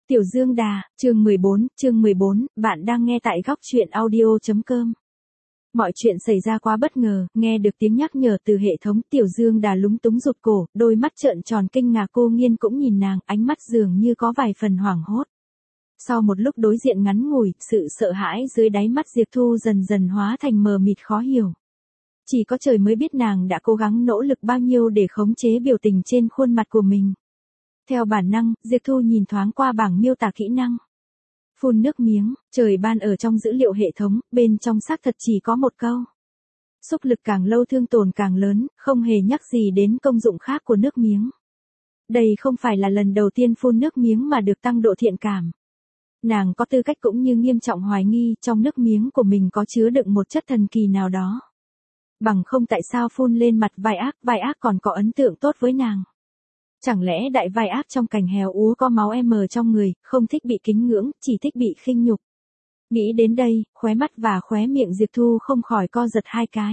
Tiểu Dương Đà, chương 14, bạn đang nghe tại góc truyện audio.com. Mọi chuyện xảy ra quá bất ngờ, nghe được tiếng nhắc nhở từ hệ thống, Tiểu Dương Đà lúng túng rụt cổ, đôi mắt trợn tròn kinh ngạc. Cô Nghiên cũng nhìn nàng, ánh mắt dường như có vài phần hoảng hốt. Sau một lúc đối diện ngắn ngủi, sự sợ hãi dưới đáy mắt Diệp Thu dần dần hóa thành mờ mịt khó hiểu. Chỉ có trời mới biết nàng đã cố gắng nỗ lực bao nhiêu để khống chế biểu tình trên khuôn mặt của mình. Theo bản năng, Diệp Thu nhìn thoáng qua bảng miêu tả kỹ năng. Phun nước miếng, trời ban ở trong dữ liệu hệ thống, bên trong xác thật chỉ có một câu. Xúc lực càng lâu thương tổn càng lớn, không hề nhắc gì đến công dụng khác của nước miếng. Đây không phải là lần đầu tiên phun nước miếng mà được tăng độ thiện cảm. Nàng có tư cách cũng như nghiêm trọng hoài nghi trong nước miếng của mình có chứa đựng một chất thần kỳ nào đó. Bằng không tại sao phun lên mặt vai ác còn có ấn tượng tốt với nàng. Chẳng lẽ đại vai ác trong cảnh hèo úa có máu trong người, không thích bị kính ngưỡng, chỉ thích bị khinh nhục. Nghĩ đến đây, khóe mắt và khóe miệng Diệp Thu không khỏi co giật hai cái.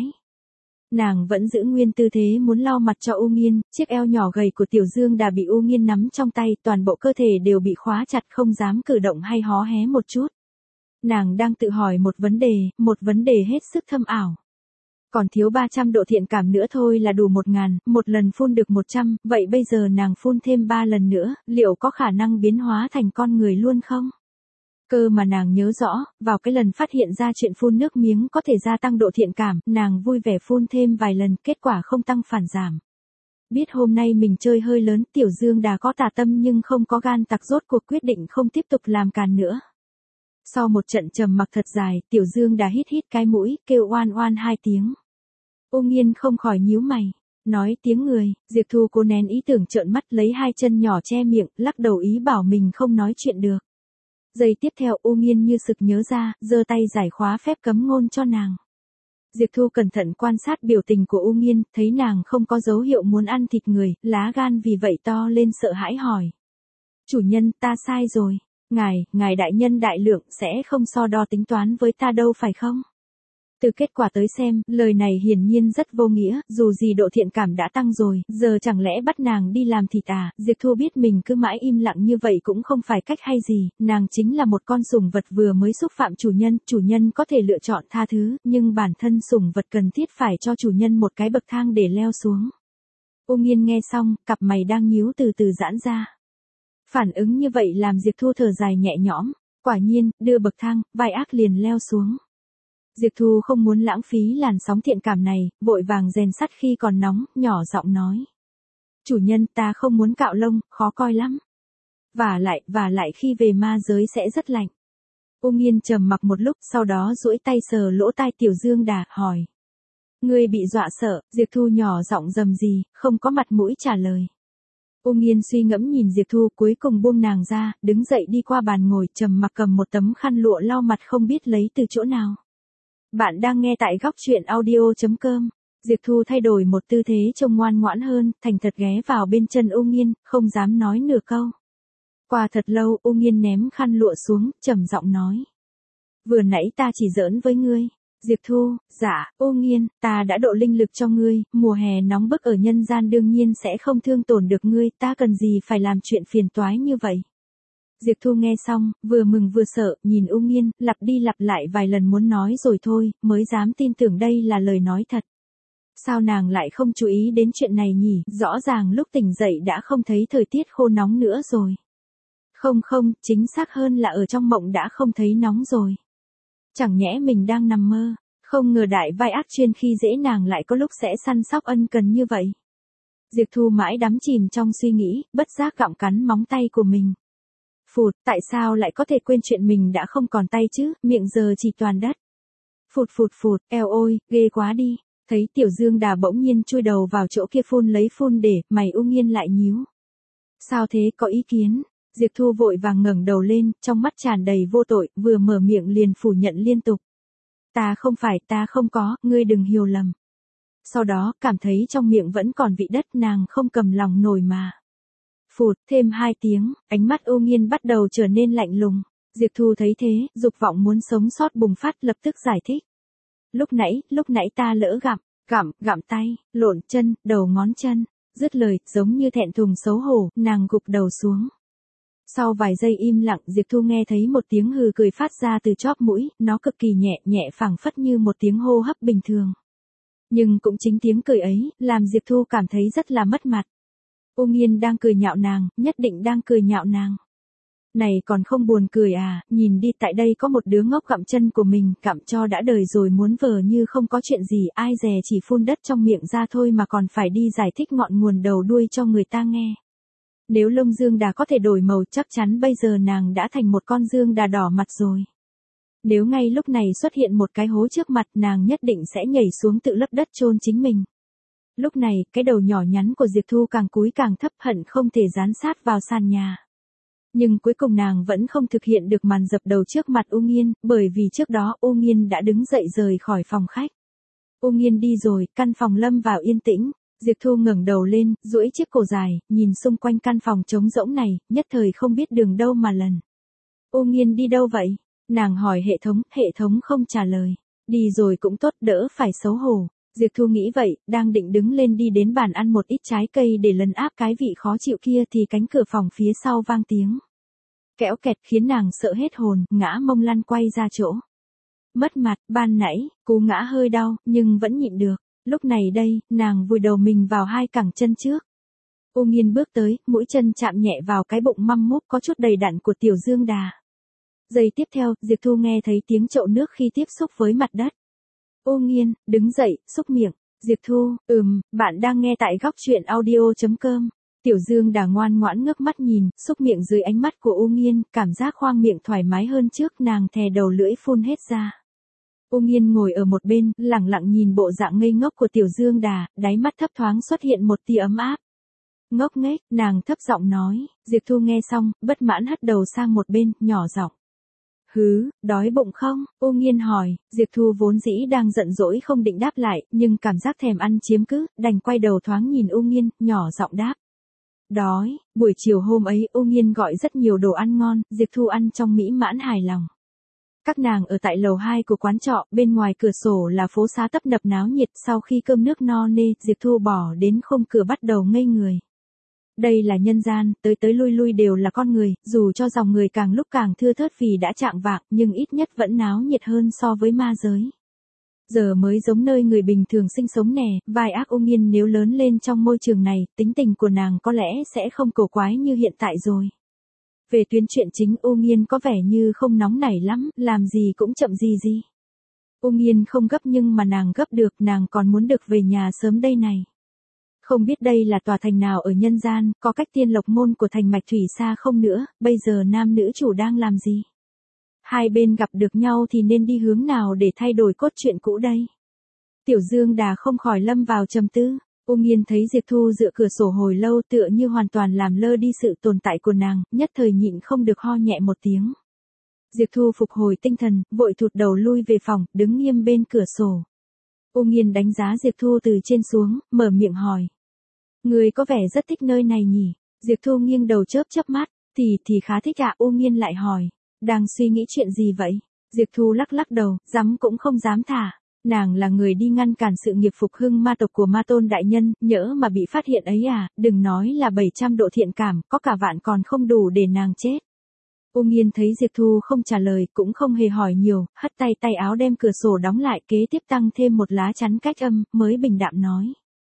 Nàng vẫn giữ nguyên tư thế muốn lau mặt cho U Nghiên, chiếc eo nhỏ gầy của Tiểu Dương Đà bị U Nghiên nắm trong tay, toàn bộ cơ thể đều bị khóa chặt không dám cử động hay hó hé một chút. Nàng đang tự hỏi một vấn đề hết sức thâm ảo. Còn thiếu 300 độ thiện cảm nữa thôi là đủ 1000, một lần phun được 100, vậy bây giờ nàng phun thêm 3 lần nữa, liệu có khả năng biến hóa thành con người luôn không? Cơ mà nàng nhớ rõ, vào cái lần phát hiện ra chuyện phun nước miếng có thể gia tăng độ thiện cảm, nàng vui vẻ phun thêm vài lần, kết quả không tăng phản giảm. Biết hôm nay mình chơi hơi lớn, Tiểu Dương Đà có tà tâm nhưng không có gan tặc, rốt cuộc quyết định không tiếp tục làm càn nữa. Sau một trận trầm mặc thật dài, Tiểu Dương Đà hít cái mũi, kêu oan oan 2 tiếng. U Nghiên không khỏi nhíu mày, nói tiếng người. Diệp Thu cố nén ý tưởng trợn mắt, lấy 2 chân nhỏ che miệng, lắc đầu ý bảo mình không nói chuyện được. Giây tiếp theo U Nghiên như sực nhớ ra, giơ tay giải khóa phép cấm ngôn cho nàng. Diệp Thu cẩn thận quan sát biểu tình của U Nghiên, thấy nàng không có dấu hiệu muốn ăn thịt người, lá gan vì vậy to lên sợ hãi hỏi. Chủ nhân, ta sai rồi. Ngài đại nhân đại lượng sẽ không so đo tính toán với ta đâu phải không? Từ kết quả tới xem, lời này hiển nhiên rất vô nghĩa, dù gì độ thiện cảm đã tăng rồi, giờ chẳng lẽ bắt nàng đi làm thịt à? Diệp Thu biết mình cứ mãi im lặng như vậy cũng không phải cách hay gì, nàng chính là một con sủng vật vừa mới xúc phạm chủ nhân có thể lựa chọn tha thứ, nhưng bản thân sủng vật cần thiết phải cho chủ nhân một cái bậc thang để leo xuống. U Nghiên nghe xong, cặp mày đang nhíu từ từ giãn ra. Phản ứng như vậy làm Diệp Thu thở dài nhẹ nhõm, quả nhiên, đưa bậc thang, vai ác liền leo xuống. Diệp Thu không muốn lãng phí làn sóng thiện cảm này, vội vàng rèn sắt khi còn nóng, nhỏ giọng nói. Chủ nhân, ta không muốn cạo lông, khó coi lắm. Và lại khi về ma giới sẽ rất lạnh. U Nghiên trầm mặc một lúc, sau đó duỗi tay sờ lỗ tai Tiểu Dương Đà, hỏi. Ngươi bị dọa sợ? Diệp Thu nhỏ giọng rầm rì, không có mặt mũi trả lời. U Nghiên suy ngẫm nhìn Diệp Thu, cuối cùng buông nàng ra, đứng dậy đi qua bàn ngồi, trầm mặc cầm một tấm khăn lụa lau mặt không biết lấy từ chỗ nào. Bạn đang nghe tại góc truyện audio.com. Diệp Thu thay đổi một tư thế trông ngoan ngoãn hơn, thành thật ghé vào bên chân U Nghiên, không dám nói nửa câu. Qua thật lâu, U Nghiên ném khăn lụa xuống, trầm giọng nói. Vừa nãy ta chỉ giỡn với ngươi. Diệp Thu, dạ, U Nghiên, ta đã độ linh lực cho ngươi, mùa hè nóng bức ở nhân gian đương nhiên sẽ không thương tổn được ngươi, ta cần gì phải làm chuyện phiền toái như vậy. Diệp Thu nghe xong, vừa mừng vừa sợ, nhìn U Nghiên, lặp đi lặp lại vài lần muốn nói rồi thôi, mới dám tin tưởng đây là lời nói thật. Sao nàng lại không chú ý đến chuyện này nhỉ, rõ ràng lúc tỉnh dậy đã không thấy thời tiết khô nóng nữa rồi. Không, chính xác hơn là ở trong mộng đã không thấy nóng rồi. Chẳng nhẽ mình đang nằm mơ, không ngờ đại vai ác chuyên khi dễ nàng lại có lúc sẽ săn sóc ân cần như vậy. Diệp Thu mãi đắm chìm trong suy nghĩ, bất giác gặm cắn móng tay của mình. Phụt, tại sao lại có thể quên chuyện mình đã không còn tay chứ, miệng giờ chỉ toàn đất. Phụt, eo ôi, ghê quá đi. Thấy Tiểu Dương Đà bỗng nhiên chui đầu vào chỗ kia phun để, mày U Nghiên lại nhíu. Sao thế, có ý kiến? Diệp Thu vội vàng ngẩng đầu lên, trong mắt tràn đầy vô tội, vừa mở miệng liền phủ nhận liên tục. Ta không có, ngươi đừng hiểu lầm. Sau đó, cảm thấy trong miệng vẫn còn vị đất, nàng không cầm lòng nổi mà. Phụt, thêm 2 tiếng, ánh mắt U Nghiên bắt đầu trở nên lạnh lùng. Diệp Thu thấy thế, dục vọng muốn sống sót bùng phát, lập tức giải thích. Lúc nãy ta lỡ gặm tay, lộn chân, đầu ngón chân. Dứt lời, giống như thẹn thùng xấu hổ, nàng gục đầu xuống. Sau vài giây im lặng, Diệp Thu nghe thấy một tiếng hừ cười phát ra từ chóp mũi, nó cực kỳ nhẹ nhẹ phảng phất như một tiếng hô hấp bình thường. Nhưng cũng chính tiếng cười ấy, làm Diệp Thu cảm thấy rất là mất mặt. U Nghiên đang cười nhạo nàng, nhất định đang cười nhạo nàng. Này còn không buồn cười à, nhìn đi, tại đây có một đứa ngốc gặm chân của mình, gặm cho đã đời rồi muốn vờ như không có chuyện gì, ai dè chỉ phun đất trong miệng ra thôi mà còn phải đi giải thích ngọn nguồn đầu đuôi cho người ta nghe. Nếu lông dương đà có thể đổi màu chắc chắn bây giờ nàng đã thành một con dương đà đỏ mặt rồi. Nếu ngay lúc này xuất hiện một cái hố trước mặt nàng nhất định sẽ nhảy xuống tự lấp đất chôn chính mình. Lúc này, cái đầu nhỏ nhắn của Diệp Thu càng cúi càng thấp hận không thể dán sát vào sàn nhà. Nhưng cuối cùng nàng vẫn không thực hiện được màn dập đầu trước mặt U Nghiên, bởi vì trước đó U Nghiên đã đứng dậy rời khỏi phòng khách. U Nghiên đi rồi, căn phòng lâm vào yên tĩnh. Diệp Thu ngẩng đầu lên, duỗi chiếc cổ dài, nhìn xung quanh căn phòng trống rỗng này, nhất thời không biết đường đâu mà lần. U Nghiên đi đâu vậy? Nàng hỏi hệ thống không trả lời. Đi rồi cũng tốt, đỡ phải xấu hổ. Diệp Thu nghĩ vậy, đang định đứng lên đi đến bàn ăn một ít trái cây để lấn áp cái vị khó chịu kia thì cánh cửa phòng phía sau vang tiếng kẽo kẹt khiến nàng sợ hết hồn, ngã mông lăn quay ra chỗ. Mất mặt, ban nãy, cú ngã hơi đau, nhưng vẫn nhịn được. Lúc này đây, nàng vùi đầu mình vào hai cẳng chân trước. U Nghiên bước tới, mũi chân chạm nhẹ vào cái bụng măm múp có chút đầy đặn của Tiểu Dương Đà. Giây tiếp theo, Diệp Thu nghe thấy tiếng chậu nước khi tiếp xúc với mặt đất. U Nghiên, đứng dậy, xúc miệng. Diệp Thu, bạn đang nghe tại góc truyện audio.com. Tiểu Dương Đà ngoan ngoãn ngước mắt nhìn, xúc miệng dưới ánh mắt của U Nghiên, cảm giác khoang miệng thoải mái hơn trước, nàng thè đầu lưỡi phun hết ra. U Nghiên ngồi ở một bên, lẳng lặng nhìn bộ dạng ngây ngốc của Tiểu Dương Đà, đáy mắt thấp thoáng xuất hiện một tia ấm áp. Ngốc nghếch, nàng thấp giọng nói. Diệp Thu nghe xong, bất mãn hất đầu sang một bên, nhỏ giọng. Hứ, đói bụng không? U Nghiên hỏi. Diệp Thu vốn dĩ đang giận dỗi không định đáp lại, nhưng cảm giác thèm ăn chiếm cứ, đành quay đầu thoáng nhìn U Nghiên, nhỏ giọng đáp. Đói. Buổi chiều hôm ấy, U Nghiên gọi rất nhiều đồ ăn ngon, Diệp Thu ăn trong mỹ mãn hài lòng. Các nàng ở tại lầu 2 của quán trọ, bên ngoài cửa sổ là phố xá tấp nập náo nhiệt, sau khi cơm nước no nê, Diệp Thu bỏ đến khung cửa bắt đầu ngây người. Đây là nhân gian, tới lui lui đều là con người, dù cho dòng người càng lúc càng thưa thớt vì đã chạng vạng, nhưng ít nhất vẫn náo nhiệt hơn so với ma giới. Giờ mới giống nơi người bình thường sinh sống nè, vai ác U Nghiên nếu lớn lên trong môi trường này, tính tình của nàng có lẽ sẽ không cổ quái như hiện tại rồi. Về tuyến chuyện chính, U Nghiên có vẻ như không nóng nảy lắm, làm gì cũng chậm gì. U Nghiên không gấp nhưng mà nàng gấp được, nàng còn muốn được về nhà sớm đây này. Không biết đây là tòa thành nào ở nhân gian, có cách Tiên Lộc Môn của thành Mạch Thủy xa không nữa, bây giờ nam nữ chủ đang làm gì? Hai bên gặp được nhau thì nên đi hướng nào để thay đổi cốt truyện cũ đây? Tiểu Dương Đà không khỏi lâm vào trầm tư. U Nghiên thấy Diệp Thu dựa cửa sổ hồi lâu tựa như hoàn toàn làm lơ đi sự tồn tại của nàng, nhất thời nhịn không được ho nhẹ một tiếng. Diệp Thu phục hồi tinh thần, vội thụt đầu lui về phòng, đứng nghiêm bên cửa sổ. U Nghiên đánh giá Diệp Thu từ trên xuống, mở miệng hỏi. Người có vẻ rất thích nơi này nhỉ? Diệp Thu nghiêng đầu chớp mắt, thì khá thích ạ. U Nghiên lại hỏi. Đang suy nghĩ chuyện gì vậy? Diệp Thu lắc đầu, dám cũng không dám thả. Nàng là người đi ngăn cản sự nghiệp phục hưng ma tộc của Ma Tôn đại nhân, nhỡ mà bị phát hiện ấy à, đừng nói là 700 độ thiện cảm, có cả vạn còn không đủ để nàng chết. U Nghiên thấy Diệp Thu không trả lời, cũng không hề hỏi nhiều, hất tay áo đem cửa sổ đóng lại, kế tiếp tăng thêm một lá chắn cách âm, mới bình đạm nói.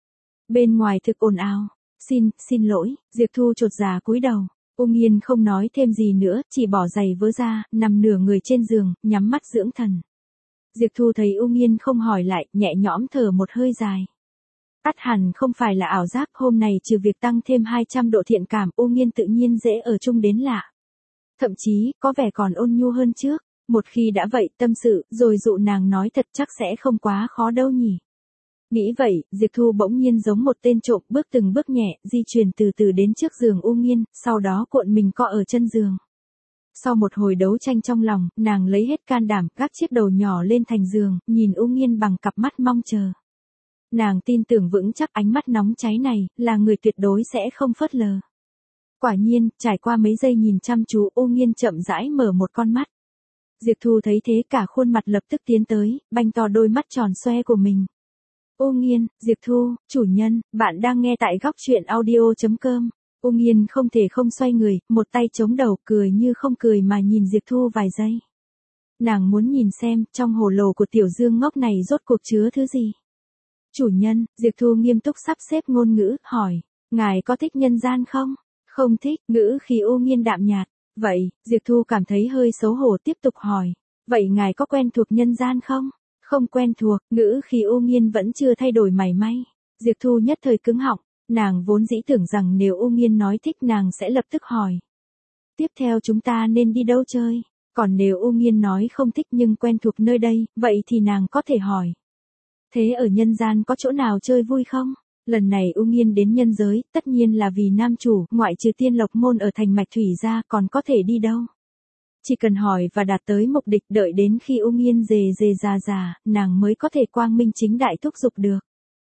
Bên ngoài thực ồn ào. Xin lỗi. Diệp Thu chột dạ cúi đầu. U Nghiên không nói thêm gì nữa, chỉ bỏ giày vớ ra, nằm nửa người trên giường, nhắm mắt dưỡng thần. Diệp Thu thấy U Nghiên không hỏi lại, nhẹ nhõm thở một hơi dài. Ắt hẳn không phải là ảo giác, hôm nay trừ việc tăng thêm 200 độ thiện cảm, U Nghiên tự nhiên dễ ở chung đến lạ. Thậm chí, có vẻ còn ôn nhu hơn trước. Một khi đã vậy, tâm sự, rồi dụ nàng nói thật chắc sẽ không quá khó đâu nhỉ. Nghĩ vậy, Diệp Thu bỗng nhiên giống một tên trộm, bước từng bước nhẹ, di chuyển từ từ đến trước giường U Nghiên, sau đó cuộn mình co ở chân giường. Sau một hồi đấu tranh trong lòng, nàng lấy hết can đảm, gác chiếc đầu nhỏ lên thành giường, nhìn U Nghiên bằng cặp mắt mong chờ. Nàng tin tưởng vững chắc ánh mắt nóng cháy này, là người tuyệt đối sẽ không phớt lờ. Quả nhiên, trải qua mấy giây nhìn chăm chú, U Nghiên chậm rãi mở một con mắt. Diệp Thu thấy thế cả khuôn mặt lập tức tiến tới, banh to đôi mắt tròn xoe của mình. U Nghiên, Diệp Thu, chủ nhân, bạn đang nghe tại góc truyện audio.com. U Nghiên không thể không xoay người, một tay chống đầu, cười như không cười mà nhìn Diệp Thu vài giây. Nàng muốn nhìn xem, trong hồ lô của Tiểu Dương ngốc này rốt cuộc chứa thứ gì. Chủ nhân, Diệp Thu nghiêm túc sắp xếp ngôn ngữ, hỏi, ngài có thích nhân gian không? Không thích, ngữ khí U Nghiên đạm nhạt. Vậy, Diệp Thu cảm thấy hơi xấu hổ tiếp tục hỏi, vậy ngài có quen thuộc nhân gian không? Không quen thuộc, ngữ khí U Nghiên vẫn chưa thay đổi mảy may. Diệp Thu nhất thời cứng họng, nàng vốn dĩ tưởng rằng nếu U Nghiên nói thích nàng sẽ lập tức hỏi. Tiếp theo chúng ta nên đi đâu chơi? Còn nếu U Nghiên nói không thích nhưng quen thuộc nơi đây, vậy thì nàng có thể hỏi. Thế ở nhân gian có chỗ nào chơi vui không? Lần này U Nghiên đến nhân giới, tất nhiên là vì nam chủ, ngoại trừ Tiên Lộc Môn ở thành Mạch Thủy ra còn có thể đi đâu. Chỉ cần hỏi và đạt tới mục đích, đợi đến khi U Nghiên dề già, nàng mới có thể quang minh chính đại thúc giục được.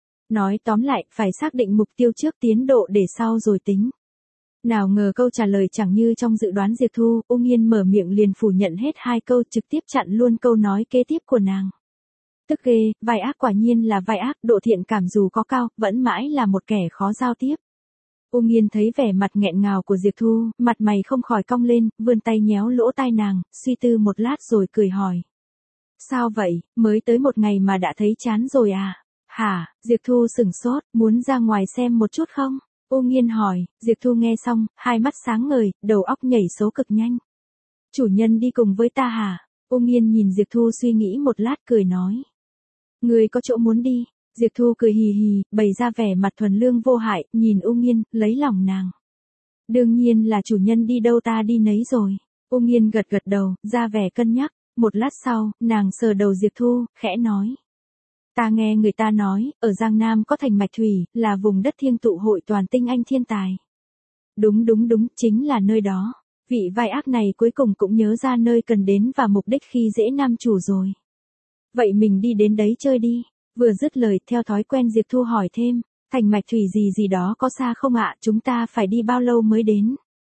Nói tóm lại, phải xác định mục tiêu trước, tiến độ để sau rồi tính. Nào ngờ câu trả lời chẳng như trong dự đoán Diệp Thu, U Nghiên mở miệng liền phủ nhận hết 2 câu, trực tiếp chặn luôn câu nói kế tiếp của nàng. Tức ghê, vai ác quả nhiên là vai ác, độ thiện cảm dù có cao, vẫn mãi là một kẻ khó giao tiếp. U Nghiên thấy vẻ mặt nghẹn ngào của Diệp Thu, mặt mày không khỏi cong lên, vươn tay nhéo lỗ tai nàng, suy tư một lát rồi cười hỏi. Sao vậy, mới tới một ngày mà đã thấy chán rồi à? Hả, Diệp Thu sửng sốt, muốn ra ngoài xem một chút không? U Nghiên hỏi, Diệp Thu nghe xong, hai mắt sáng ngời, đầu óc nhảy số cực nhanh. Chủ nhân đi cùng với ta hả? U Nghiên nhìn Diệp Thu suy nghĩ một lát cười nói. Người có chỗ muốn đi? Diệp Thu cười hì hì, bày ra vẻ mặt thuần lương vô hại, nhìn U Nghiên, lấy lòng nàng. Đương nhiên là chủ nhân đi đâu ta đi nấy rồi. U Nghiên gật đầu, ra vẻ cân nhắc, một lát sau, nàng sờ đầu Diệp Thu, khẽ nói. Ta nghe người ta nói, ở Giang Nam có thành Mạch Thủy, là vùng đất thiêng tụ hội toàn tinh anh thiên tài. Đúng, chính là nơi đó. Vị vai ác này cuối cùng cũng nhớ ra nơi cần đến và mục đích khi dễ nam chủ rồi. Vậy mình đi đến đấy chơi đi. Vừa dứt lời, theo thói quen Diệp Thu hỏi thêm, thành Mạch Thủy gì đó có xa không ạ, chúng ta phải đi bao lâu mới đến?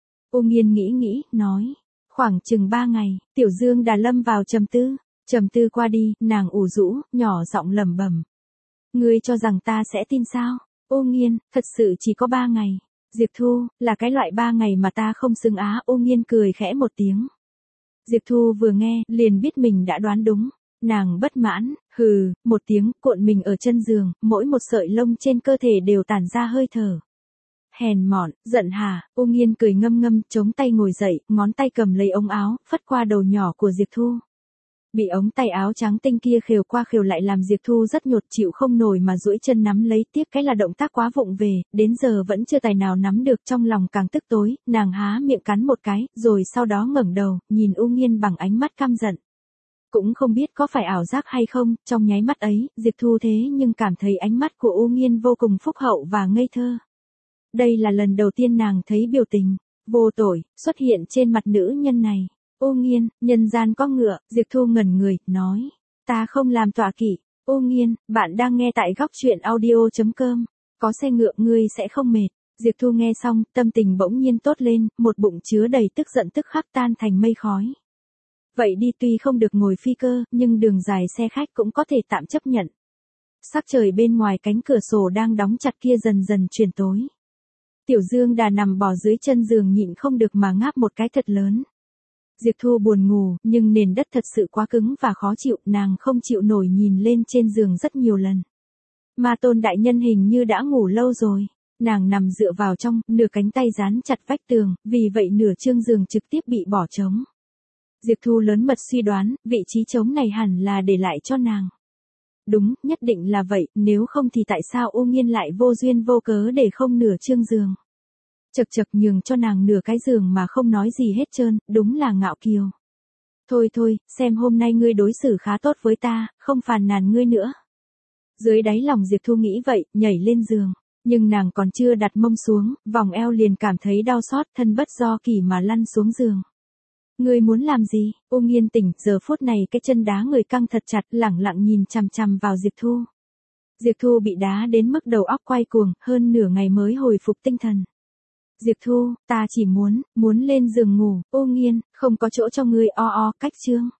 U Nghiên nghĩ, nói, khoảng chừng 3 ngày. Tiểu Dương Đà lâm vào trầm tư qua đi, nàng ủ rũ, nhỏ giọng lẩm bẩm. Ngươi cho rằng ta sẽ tin sao? U Nghiên, thật sự chỉ có 3 ngày. Diệp Thu, là cái loại 3 ngày mà ta không xứng á. U Nghiên cười khẽ một tiếng. Diệp Thu vừa nghe, liền biết mình đã đoán đúng. Nàng bất mãn, hừ, một tiếng, cuộn mình ở chân giường, mỗi một sợi lông trên cơ thể đều tản ra hơi thở. Hèn mọn, giận hả? U Nghiên cười ngâm, chống tay ngồi dậy, ngón tay cầm lấy ống áo, phất qua đầu nhỏ của Diệp Thu. Bị ống tay áo trắng tinh kia khều qua khều lại làm Diệp Thu rất nhột chịu không nổi mà duỗi chân nắm lấy, tiếc cái là động tác quá vụng về, đến giờ vẫn chưa tài nào nắm được, trong lòng càng tức tối, nàng há miệng cắn một cái, rồi sau đó ngẩng đầu, nhìn U Nghiên bằng ánh mắt căm giận. Cũng không biết có phải ảo giác hay không, trong nháy mắt ấy, Diệp Thu thế nhưng cảm thấy ánh mắt của U Nghiên vô cùng phúc hậu và ngây thơ. Đây là lần đầu tiên nàng thấy biểu tình vô tội xuất hiện trên mặt nữ nhân này. U Nghiên, nhân gian có ngựa. Diệp Thu ngẩn người, nói, ta không làm tọa kỵ. U Nghiên, bạn đang nghe tại góc truyện audio.com. Có xe ngựa ngươi sẽ không mệt. Diệp Thu nghe xong, tâm tình bỗng nhiên tốt lên, một bụng chứa đầy tức giận tức khắc tan thành mây khói. Vậy đi, tuy không được ngồi phi cơ, nhưng đường dài xe khách cũng có thể tạm chấp nhận. Sắc trời bên ngoài cánh cửa sổ đang đóng chặt kia dần dần chuyển tối. Tiểu Dương Đà nằm bò dưới chân giường nhịn không được mà ngáp một cái thật lớn. Diệp Thu buồn ngủ, nhưng nền đất thật sự quá cứng và khó chịu, nàng không chịu nổi nhìn lên trên giường rất nhiều lần. Ma Tôn đại nhân hình như đã ngủ lâu rồi. Nàng nằm dựa vào trong, nửa cánh tay dán chặt vách tường, vì vậy nửa chương giường trực tiếp bị bỏ trống. Diệp Thu lớn mật suy đoán, vị trí trống này hẳn là để lại cho nàng. Đúng, nhất định là vậy, nếu không thì tại sao U Nghiên lại vô duyên vô cớ để không nửa chương giường. Chật nhường cho nàng nửa cái giường mà không nói gì hết trơn, đúng là ngạo kiều. Thôi, xem hôm nay ngươi đối xử khá tốt với ta, không phàn nàn ngươi nữa. Dưới đáy lòng Diệp Thu nghĩ vậy, nhảy lên giường. Nhưng nàng còn chưa đặt mông xuống, vòng eo liền cảm thấy đau xót, thân bất do kỳ mà lăn xuống giường. Ngươi muốn làm gì? U Nghiên tỉnh, giờ phút này cái chân đá người căng thật chặt, lẳng lặng nhìn chằm vào Diệp Thu. Diệp Thu bị đá đến mức đầu óc quay cuồng, hơn nửa ngày mới hồi phục tinh thần. Diệp Thu, ta chỉ muốn lên giường ngủ. U Nghiên, không có chỗ cho ngươi, cách chương.